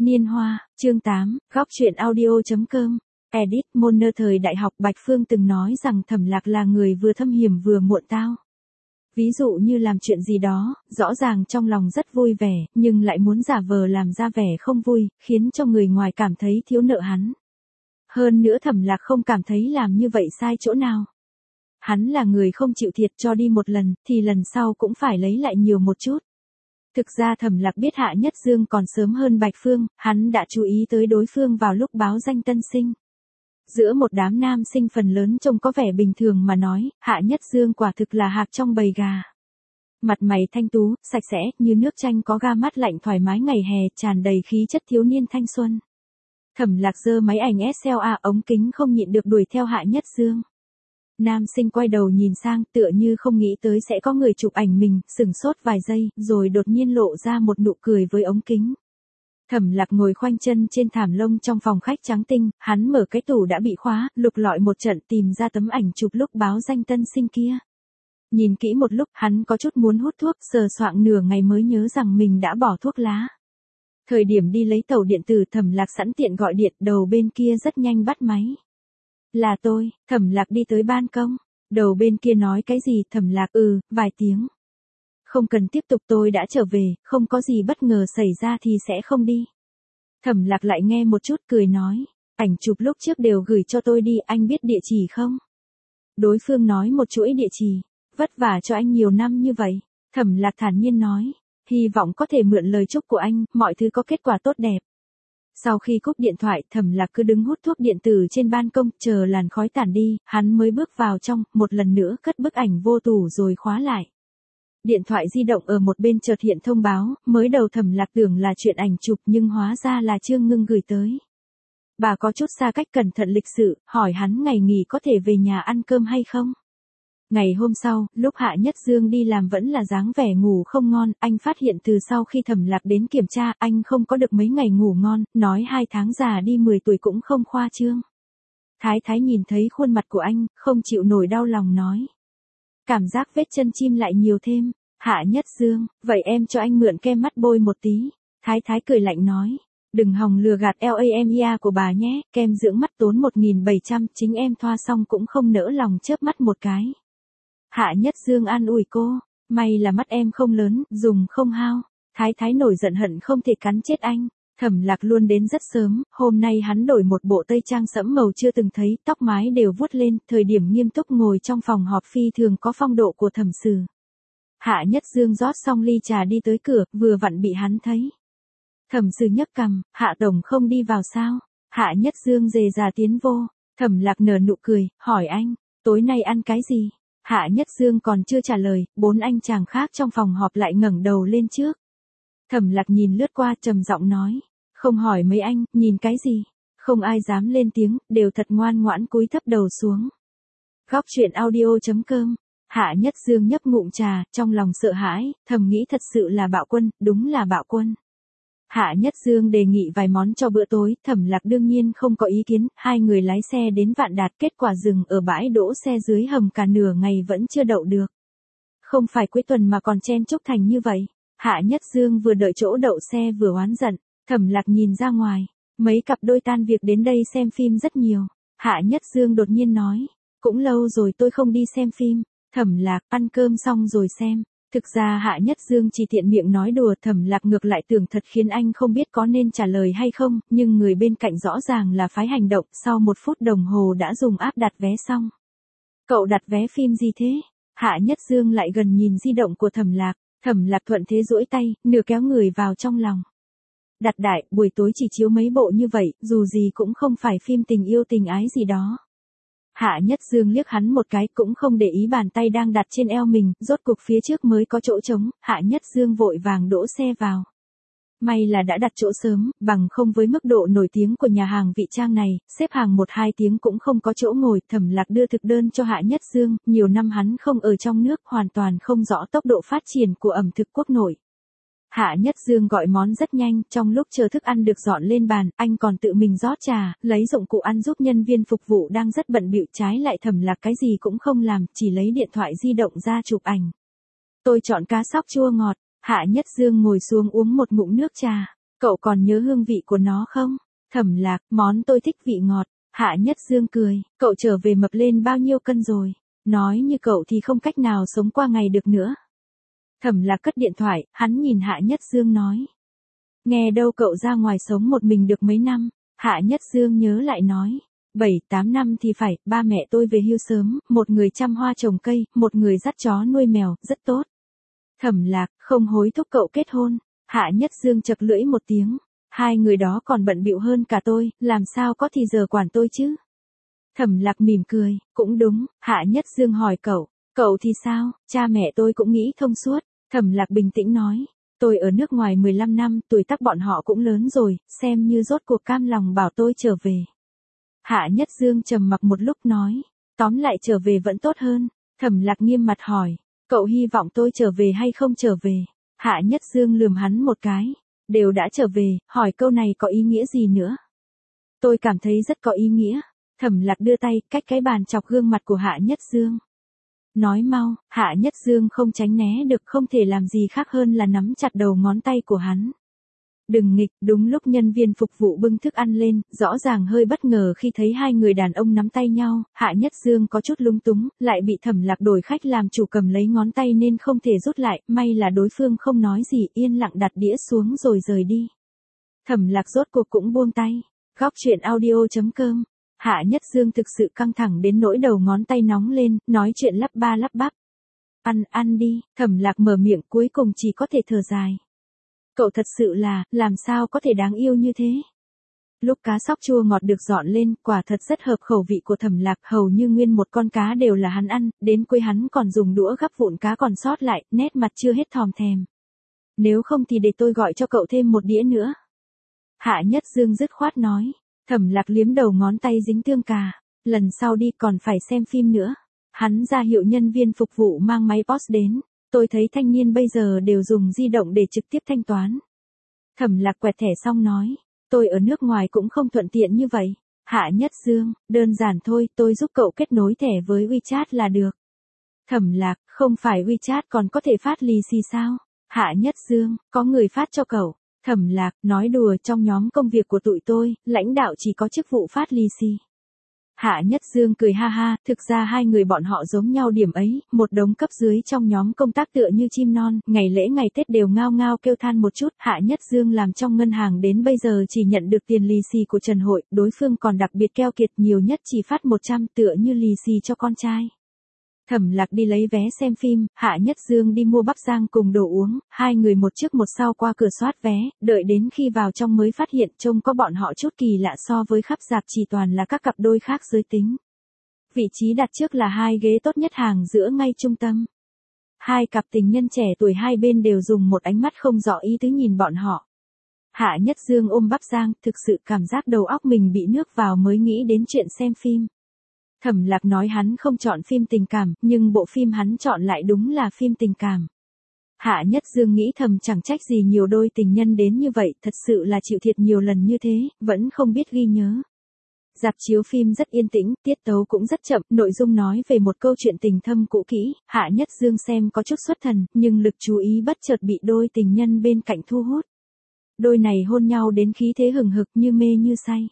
Niên hoa, chương 8, góc truyện audio.com. Edit, Môn thời đại học Bạch Phương từng nói rằng Thẩm Lạc là người vừa thâm hiểm vừa muộn tao. Ví dụ như làm chuyện gì đó, rõ ràng trong lòng rất vui vẻ, nhưng lại muốn giả vờ làm ra vẻ không vui, khiến cho người ngoài cảm thấy thiếu nợ hắn. Hơn nữa Thẩm Lạc không cảm thấy làm như vậy sai chỗ nào. Hắn là người không chịu thiệt cho đi một lần, thì lần sau cũng phải lấy lại nhiều một chút. Thực ra Thẩm Lạc biết Hạ Nhất Dương còn sớm hơn Bạch Phương, hắn đã chú ý tới đối phương vào lúc báo danh tân sinh. Giữa một đám nam sinh phần lớn trông có vẻ bình thường mà nói, Hạ Nhất Dương quả thực là hạc trong bầy gà. Mặt mày thanh tú, sạch sẽ, như nước chanh có ga mát lạnh thoải mái ngày hè, tràn đầy khí chất thiếu niên thanh xuân. Thẩm Lạc giơ máy ảnh SLA ống kính không nhịn được đuổi theo Hạ Nhất Dương. Nam sinh quay đầu nhìn sang tựa như không nghĩ tới sẽ có người chụp ảnh mình, sửng sốt vài giây, rồi đột nhiên lộ ra một nụ cười với ống kính. Thẩm Lạc ngồi khoanh chân trên thảm lông trong phòng khách trắng tinh, hắn mở cái tủ đã bị khóa, lục lọi một trận tìm ra tấm ảnh chụp lúc báo danh tân sinh kia. Nhìn kỹ một lúc, hắn có chút muốn hút thuốc, sờ soạng nửa ngày mới nhớ rằng mình đã bỏ thuốc lá. Thời điểm đi lấy tàu điện tử, Thẩm Lạc sẵn tiện gọi điện, đầu bên kia rất nhanh bắt máy. Là tôi. Thẩm Lạc đi tới ban công. Đầu bên kia nói cái gì? Thẩm Lạc vài tiếng. Không cần tiếp tục, tôi đã trở về, không có gì bất ngờ xảy ra thì sẽ không đi. Thẩm Lạc lại nghe một chút cười nói, ảnh chụp lúc trước đều gửi cho tôi đi, anh biết địa chỉ không? Đối phương nói một chuỗi địa chỉ, vất vả cho anh nhiều năm như vậy. Thẩm Lạc thản nhiên nói, hy vọng có thể mượn lời chúc của anh, mọi thứ có kết quả tốt đẹp. Sau khi cúp điện thoại, Thẩm Lạc cứ đứng hút thuốc điện tử trên ban công, chờ làn khói tản đi, hắn mới bước vào trong, một lần nữa cất bức ảnh vô tủ rồi khóa lại. Điện thoại di động ở một bên chợt hiện thông báo, mới đầu Thẩm Lạc tưởng là chuyện ảnh chụp nhưng hóa ra là Trương Ngưng gửi tới. Bà có chút xa cách cẩn thận lịch sự, hỏi hắn ngày nghỉ có thể về nhà ăn cơm hay không. Ngày hôm sau, lúc Hạ Nhất Dương đi làm vẫn là dáng vẻ ngủ không ngon, anh phát hiện từ sau khi Thẩm Lạc đến kiểm tra, anh không có được mấy ngày ngủ ngon, nói 2 tháng già đi 10 tuổi cũng không khoa trương. Thái Thái nhìn thấy khuôn mặt của anh, không chịu nổi đau lòng nói. Cảm giác vết chân chim lại nhiều thêm. Hạ Nhất Dương, vậy em cho anh mượn kem mắt bôi một tí. Thái Thái cười lạnh nói. Đừng hòng lừa gạt LAMIA của bà nhé, kem dưỡng mắt tốn 1.700, chính em thoa xong cũng không nỡ lòng chớp mắt một cái. Hạ Nhất Dương an ủi cô, may là mắt em không lớn, dùng không hao. Thái Thái nổi giận hận không thể cắn chết anh. Thẩm Lạc luôn đến rất sớm, hôm nay hắn đổi một bộ tây trang sẫm màu chưa từng thấy, tóc mái đều vuốt lên, thời điểm nghiêm túc ngồi trong phòng họp phi thường có phong độ của thẩm sử. Hạ Nhất Dương rót xong ly trà đi tới cửa, vừa vặn bị hắn thấy. Thẩm sử nhấc cằm, Hạ tổng không đi vào sao? Hạ Nhất Dương dề dà tiến vô, Thẩm Lạc nở nụ cười, hỏi anh, tối nay ăn cái gì? Hạ Nhất Dương còn chưa trả lời, 4 anh chàng khác trong phòng họp lại ngẩng đầu lên trước. Thẩm Lạc nhìn lướt qua trầm giọng nói, không hỏi mấy anh, nhìn cái gì? Không ai dám lên tiếng, đều thật ngoan ngoãn cúi thấp đầu xuống. Góc truyện audio.com. Hạ Nhất Dương nhấp ngụm trà, trong lòng sợ hãi, thầm nghĩ thật sự là bạo quân, đúng là bạo quân. Hạ Nhất Dương đề nghị vài món cho bữa tối, Thẩm Lạc đương nhiên không có ý kiến, hai người lái xe đến Vạn Đạt, kết quả dừng ở bãi đỗ xe dưới hầm cả nửa ngày vẫn chưa đậu được. Không phải cuối tuần mà còn chen chúc thành như vậy. Hạ Nhất Dương vừa đợi chỗ đậu xe vừa oán giận, Thẩm Lạc nhìn ra ngoài, mấy cặp đôi tan việc đến đây xem phim rất nhiều. Hạ Nhất Dương đột nhiên nói, cũng lâu rồi tôi không đi xem phim. Thẩm Lạc, ăn cơm xong rồi xem. Thực ra Hạ Nhất Dương chỉ tiện miệng nói đùa, Thẩm Lạc ngược lại tưởng thật khiến anh không biết có nên trả lời hay không, nhưng người bên cạnh rõ ràng là phái hành động, sau 1 phút đồng hồ đã dùng app đặt vé xong. Cậu đặt vé phim gì thế? Hạ Nhất Dương lại gần nhìn di động của Thẩm Lạc thuận thế duỗi tay, nửa kéo người vào trong lòng. Đặt đại, buổi tối chỉ chiếu mấy bộ như vậy, dù gì cũng không phải phim tình yêu tình ái gì đó. Hạ Nhất Dương liếc hắn một cái cũng không để ý bàn tay đang đặt trên eo mình, rốt cuộc phía trước mới có chỗ trống, Hạ Nhất Dương vội vàng đỗ xe vào. May là đã đặt chỗ sớm, bằng không với mức độ nổi tiếng của nhà hàng vị trang này, xếp hàng 1-2 tiếng cũng không có chỗ ngồi. Thẩm Lạc đưa thực đơn cho Hạ Nhất Dương, nhiều năm hắn không ở trong nước, hoàn toàn không rõ tốc độ phát triển của ẩm thực quốc nội. Hạ Nhất Dương gọi món rất nhanh, trong lúc chờ thức ăn được dọn lên bàn, anh còn tự mình rót trà, lấy dụng cụ ăn giúp nhân viên phục vụ đang rất bận bịu, trái lại Thẩm Lạc cái gì cũng không làm, chỉ lấy điện thoại di động ra chụp ảnh. Tôi chọn cá sóc chua ngọt. Hạ Nhất Dương ngồi xuống uống một ngụm nước trà. Cậu còn nhớ hương vị của nó không? Thẩm Lạc, món tôi thích vị ngọt. Hạ Nhất Dương cười, cậu trở về mập lên bao nhiêu cân rồi? Nói như cậu thì không cách nào sống qua ngày được nữa. Thẩm Lạc cất điện thoại, hắn nhìn Hạ Nhất Dương nói. Nghe đâu cậu ra ngoài sống một mình được mấy năm? Hạ Nhất Dương nhớ lại nói. 7-8 năm thì phải, ba mẹ tôi về hưu sớm, một người chăm hoa trồng cây, một người dắt chó nuôi mèo, rất tốt. Thẩm Lạc, không hối thúc cậu kết hôn. Hạ Nhất Dương chật lưỡi một tiếng. Hai người đó còn bận bịu hơn cả tôi, làm sao có thì giờ quản tôi chứ? Thẩm Lạc mỉm cười, cũng đúng. Hạ Nhất Dương hỏi cậu thì sao? Cha mẹ tôi cũng nghĩ thông suốt. Thẩm Lạc bình tĩnh nói. Tôi ở nước ngoài 15 năm, tuổi tác bọn họ cũng lớn rồi, xem như rốt cuộc cam lòng bảo tôi trở về. Hạ Nhất Dương trầm mặc một lúc nói. Tóm lại trở về vẫn tốt hơn. Thẩm Lạc nghiêm mặt hỏi. Cậu hy vọng tôi trở về hay không trở về? Hạ Nhất Dương lườm hắn một cái. Đều đã trở về, hỏi câu này có ý nghĩa gì nữa? Tôi cảm thấy rất có ý nghĩa. Thẩm Lạc đưa tay, cách cái bàn chọc gương mặt của Hạ Nhất Dương. Nói mau, Hạ Nhất Dương không tránh né được, không thể làm gì khác hơn là nắm chặt đầu ngón tay của hắn. Đừng nghịch, đúng lúc nhân viên phục vụ bưng thức ăn lên, rõ ràng hơi bất ngờ khi thấy hai người đàn ông nắm tay nhau, Hạ Nhất Dương có chút lung túng, lại bị Thẩm Lạc đổi khách làm chủ cầm lấy ngón tay nên không thể rút lại, may là đối phương không nói gì, yên lặng đặt đĩa xuống rồi rời đi. Thẩm Lạc rốt cuộc cũng buông tay. Góc truyện audio.com. Hạ Nhất Dương thực sự căng thẳng đến nỗi đầu ngón tay nóng lên, nói chuyện lắp ba lắp bắp. Ăn đi, Thẩm Lạc mở miệng cuối cùng chỉ có thể thở dài. Cậu thật sự là, làm sao có thể đáng yêu như thế? Lúc cá sóc chua ngọt được dọn lên, quả thật rất hợp khẩu vị của Thẩm Lạc, hầu như nguyên một con cá đều là hắn ăn, đến cuối hắn còn dùng đũa gắp vụn cá còn sót lại, nét mặt chưa hết thòm thèm. Nếu không thì để tôi gọi cho cậu thêm một đĩa nữa. Hạ Nhất Dương dứt khoát nói. Thẩm Lạc liếm đầu ngón tay dính tương cà. Lần sau đi còn phải xem phim nữa. Hắn ra hiệu nhân viên phục vụ mang máy POS đến. Tôi thấy thanh niên bây giờ đều dùng di động để trực tiếp thanh toán. Thẩm Lạc quẹt thẻ xong nói. Tôi ở nước ngoài cũng không thuận tiện như vậy. Hạ Nhất Dương, đơn giản thôi, tôi giúp cậu kết nối thẻ với WeChat là được. Thẩm Lạc, không phải WeChat còn có thể phát lì xì sao? Hạ Nhất Dương, có người phát cho cậu. Thẩm Lạc, nói đùa, trong nhóm công việc của tụi tôi, lãnh đạo chỉ có chức vụ phát lì xì. Hạ Nhất Dương cười ha ha, thực ra hai người bọn họ giống nhau điểm ấy, một đống cấp dưới trong nhóm công tác tựa như chim non, ngày lễ ngày Tết đều ngao ngao kêu than một chút. Hạ Nhất Dương làm trong ngân hàng đến bây giờ chỉ nhận được tiền lì xì của Trần Hội, đối phương còn đặc biệt keo kiệt, nhiều nhất chỉ phát 100 tựa như lì xì cho con trai. Thẩm Lạc đi lấy vé xem phim, Hạ Nhất Dương đi mua bắp rang cùng đồ uống, hai người một trước một sau qua cửa soát vé, đợi đến khi vào trong mới phát hiện trông có bọn họ chút kỳ lạ, so với khắp rạp chỉ toàn là các cặp đôi khác giới tính. Vị trí đặt trước là hai ghế tốt nhất hàng giữa ngay trung tâm. Hai cặp tình nhân trẻ tuổi hai bên đều dùng một ánh mắt không rõ ý tứ nhìn bọn họ. Hạ Nhất Dương ôm bắp rang, thực sự cảm giác đầu óc mình bị nước vào mới nghĩ đến chuyện xem phim. Thẩm Lạc nói hắn không chọn phim tình cảm, nhưng bộ phim hắn chọn lại đúng là phim tình cảm. Hạ Nhất Dương nghĩ thầm chẳng trách gì nhiều đôi tình nhân đến như vậy, thật sự là chịu thiệt nhiều lần như thế, vẫn không biết ghi nhớ. Rạp chiếu phim rất yên tĩnh, tiết tấu cũng rất chậm, nội dung nói về một câu chuyện tình thâm cũ kỹ, Hạ Nhất Dương xem có chút xuất thần, nhưng lực chú ý bất chợt bị đôi tình nhân bên cạnh thu hút. Đôi này hôn nhau đến khí thế hừng hực như mê như say.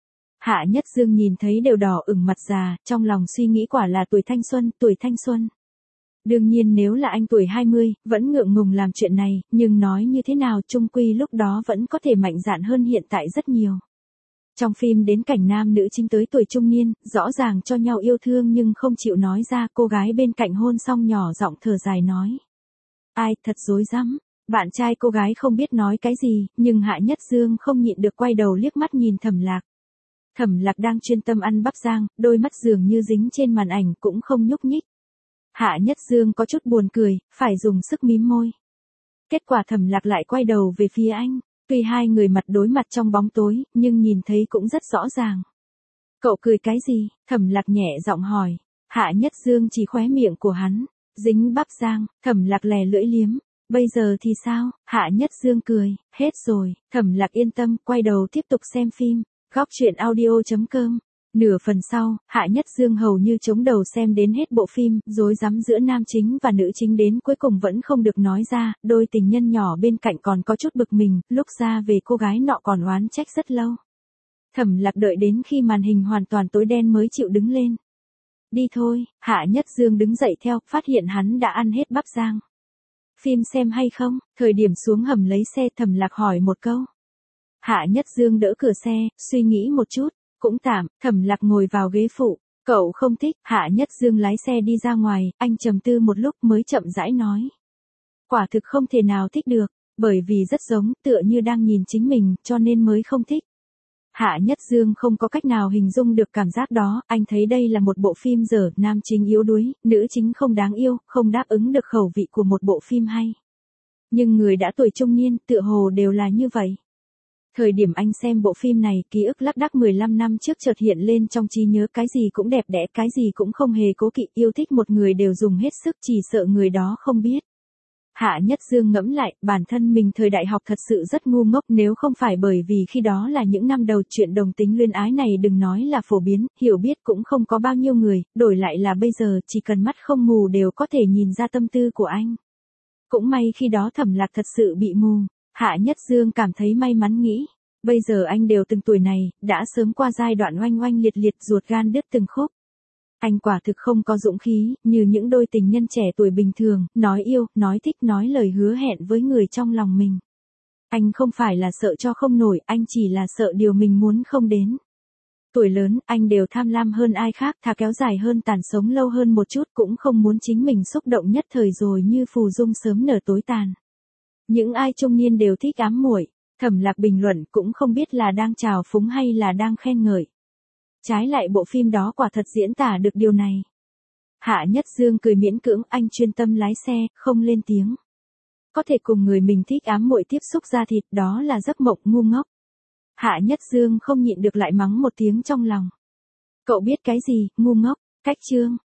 Hạ Nhất Dương nhìn thấy đều đỏ ửng mặt già, trong lòng suy nghĩ quả là tuổi thanh xuân. Đương nhiên nếu là anh tuổi 20, vẫn ngượng ngùng làm chuyện này, nhưng nói như thế nào chung quy lúc đó vẫn có thể mạnh dạn hơn hiện tại rất nhiều. Trong phim đến cảnh nam nữ chính tới tuổi trung niên, rõ ràng cho nhau yêu thương nhưng không chịu nói ra, cô gái bên cạnh hôn xong nhỏ giọng thở dài nói. Ai, thật rối rắm. Bạn trai cô gái không biết nói cái gì, nhưng Hạ Nhất Dương không nhịn được quay đầu liếc mắt nhìn Thẩm Lạc. Thẩm Lạc đang chuyên tâm ăn bắp rang, đôi mắt dường như dính trên màn ảnh cũng không nhúc nhích. Hạ Nhất Dương có chút buồn cười, phải dùng sức mím môi. Kết quả Thẩm Lạc lại quay đầu về phía anh, tuy hai người mặt đối mặt trong bóng tối, nhưng nhìn thấy cũng rất rõ ràng. Cậu cười cái gì? Thẩm Lạc nhẹ giọng hỏi. Hạ Nhất Dương chỉ khóe miệng của hắn, dính bắp rang, Thẩm Lạc lè lưỡi liếm. Bây giờ thì sao? Hạ Nhất Dương cười, hết rồi. Thẩm Lạc yên tâm, quay đầu tiếp tục xem phim. Góc truyện audio.com Nửa phần sau, Hạ Nhất Dương hầu như chống đầu xem đến hết bộ phim, rối rắm giữa nam chính và nữ chính đến cuối cùng vẫn không được nói ra, đôi tình nhân nhỏ bên cạnh còn có chút bực mình, lúc ra về cô gái nọ còn oán trách rất lâu. Thẩm Lạc đợi đến khi màn hình hoàn toàn tối đen mới chịu đứng lên. Đi thôi, Hạ Nhất Dương đứng dậy theo, phát hiện hắn đã ăn hết bắp rang. Phim xem hay không? Thời điểm xuống hầm lấy xe Thẩm Lạc hỏi một câu. Hạ Nhất Dương đỡ cửa xe, suy nghĩ một chút. Cũng tạm, Thẩm Lạc ngồi vào ghế phụ. Cậu không thích, Hạ Nhất Dương lái xe đi ra ngoài, anh trầm tư một lúc mới chậm rãi nói. Quả thực không thể nào thích được, bởi vì rất giống, tựa như đang nhìn chính mình, cho nên mới không thích. Hạ Nhất Dương không có cách nào hình dung được cảm giác đó, anh thấy đây là một bộ phim dở, nam chính yếu đuối, nữ chính không đáng yêu, không đáp ứng được khẩu vị của một bộ phim hay. Nhưng người đã tuổi trung niên, tựa hồ đều là như vậy. Thời điểm anh xem bộ phim này, ký ức lác đác 15 năm trước chợt hiện lên trong trí nhớ, cái gì cũng đẹp đẽ, cái gì cũng không hề cố kỵ, yêu thích một người đều dùng hết sức, chỉ sợ người đó không biết. Hạ Nhất Dương ngẫm lại, bản thân mình thời đại học thật sự rất ngu ngốc, nếu không phải bởi vì khi đó là những năm đầu, chuyện đồng tính luyến ái này đừng nói là phổ biến, hiểu biết cũng không có bao nhiêu người, đổi lại là bây giờ, chỉ cần mắt không mù đều có thể nhìn ra tâm tư của anh. Cũng may khi đó Thẩm Lạc thật sự bị mù. Hạ Nhất Dương cảm thấy may mắn nghĩ, bây giờ anh đều từng tuổi này, đã sớm qua giai đoạn oanh oanh liệt liệt, ruột gan đứt từng khúc. Anh quả thực không có dũng khí, như những đôi tình nhân trẻ tuổi bình thường, nói yêu, nói thích, nói lời hứa hẹn với người trong lòng mình. Anh không phải là sợ cho không nổi, anh chỉ là sợ điều mình muốn không đến. Tuổi lớn, anh đều tham lam hơn ai khác, thà kéo dài hơn tàn sống lâu hơn một chút, cũng không muốn chính mình xúc động nhất thời rồi như phù dung sớm nở tối tàn. Những ai trung niên đều thích ám muội. Thẩm Lạc bình luận cũng không biết là đang trào phúng hay là đang khen ngợi. Trái lại bộ phim đó quả thật diễn tả được điều này. Hạ Nhất Dương cười miễn cưỡng, anh chuyên tâm lái xe, không lên tiếng. Có thể cùng người mình thích ám muội tiếp xúc da thịt, đó là giấc mộng ngu ngốc. Hạ Nhất Dương không nhịn được lại mắng một tiếng trong lòng. Cậu biết cái gì, ngu ngốc, cách chương.